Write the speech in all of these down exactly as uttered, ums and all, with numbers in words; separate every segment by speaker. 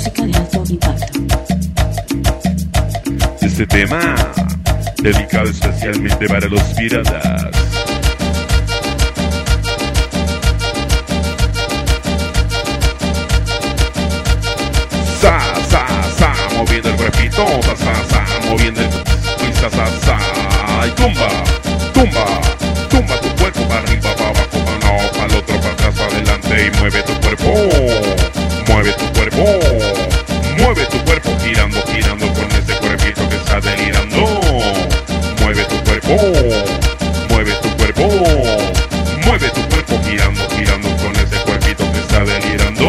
Speaker 1: música de alto impacto.
Speaker 2: Este tema dedicado especialmente para los piratas. Sa, sa, sa, moviendo el cuerpito, sa, sa, sa, moviendo el y sa, sa, sa, y tumba, tumba, tumba tu cuerpo para arriba, para abajo, para un lado, para el otro, para atrás, para adelante y mueve tu cuerpo, mueve tu cuerpo, mueve tu cuerpo, girando, girando con ese cuerpito que está delirando, mueve tu cuerpo, mueve tu cuerpo, mueve tu cuerpo, girando, girando con ese cuerpito que está delirando.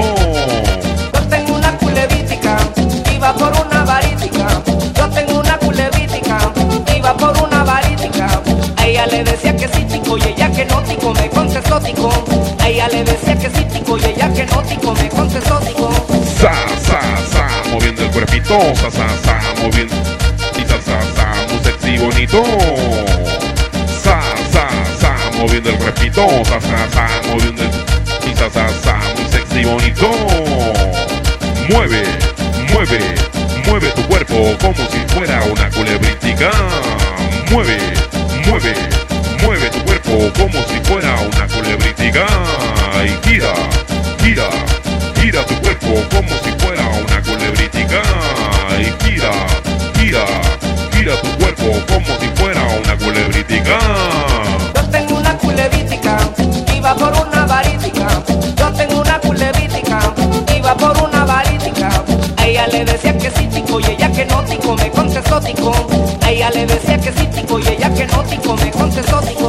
Speaker 3: Iba por una varítica, yo tengo una culebrítica, iba por una varítica. A ella le decía que sí tico y ella que no tico, me contestó tico. A ella le decía que sí tico y ella que no tico, me contestó tico.
Speaker 2: Sa, sa, sa, moviendo el cuerpito, sa, sa, sa, moviendo y sa, sa, sa, muy sexy bonito. Sa, sa, sa, moviendo el cuerpito, sa, sa, sa, moviendo el y sa, sa, sa, muy sexy bonito. Mueve. Mueve, mueve tu cuerpo como si fuera una culebrítica. Mueve, mueve, mueve tu cuerpo como si fuera una culebrítica. Y gira, gira, gira tu cuerpo como si fuera una culebrítica. Y gira, gira, gira tu cuerpo como si fuera una culebrítica.
Speaker 3: Yo tengo una culebrítica, iba por una varítica. Yo tengo una culebrítica, iba por una varítica. A ella le decía que sí tico y ella que no tico, me contestó tico. A ella le decía que sí tico y ella que no tico, me contestó tico.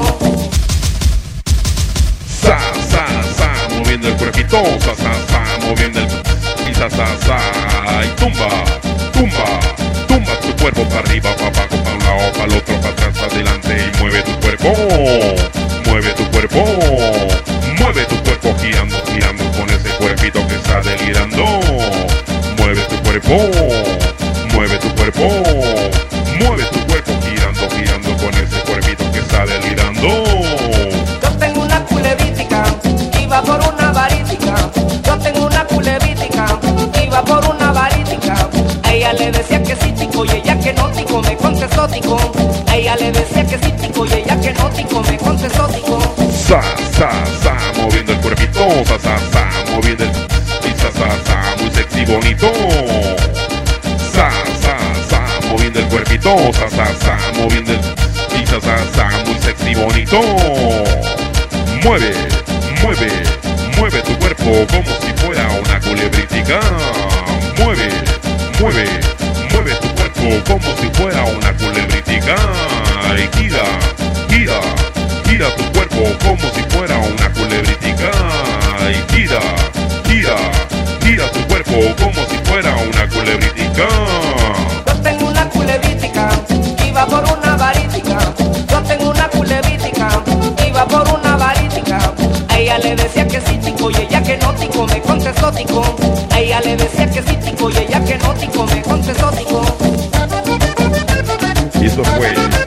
Speaker 2: Sa, sa, sa, moviendo el cuerpito, sa, sa, sa, moviendo el y sa, sa, sa, y tumba, tumba, tumba tu cuerpo para arriba, para abajo, para un lado, para el otro, para atrás, para adelante y mueve tu cuerpo, mueve tu cuerpo, mueve tu cuerpo girando, girando con ese cuerpito que está delirando. Mueve tu cuerpo, mueve tu cuerpo, mueve tu cuerpo girando, girando con ese cuerpito que está delirando.
Speaker 3: Yo tengo una culebrítica, iba por una varítica. Yo tengo una culebrítica, iba por una varítica. A ella le decía que sí tico y ella que no tico, me contestó tico. A ella le decía que sí tico y ella que no tico, me contestó tico.
Speaker 2: Sa, sa, sa, moviendo el cuerpito, sa, sa, sa, moviendo el y sa, sa, sa, muy sexy bonito. Sa, sa, sa, moviendo el cuerpito, sa, sa, sa, moviendo el y sa, sa, sa, muy sexy bonito. Mueve, mueve, mueve tu cuerpo como si fuera una culebrítica. Mueve, mueve, mueve tu cuerpo como si fuera una culebrítica. Y gira, gira, gira tu cuerpo como si fuera una culebrítica. Y gira, gira, gira tu cuerpo como si fuera una culebrítica.
Speaker 3: Yo tengo una culebrítica, iba por una varítica. Yo tengo una culebrítica, iba por una varítica. A ella le decía que sí tico y ella que no tico, me contestó tico. A ella le decía que sí tico y ella que no tico, me contestó tico.
Speaker 2: Y eso fue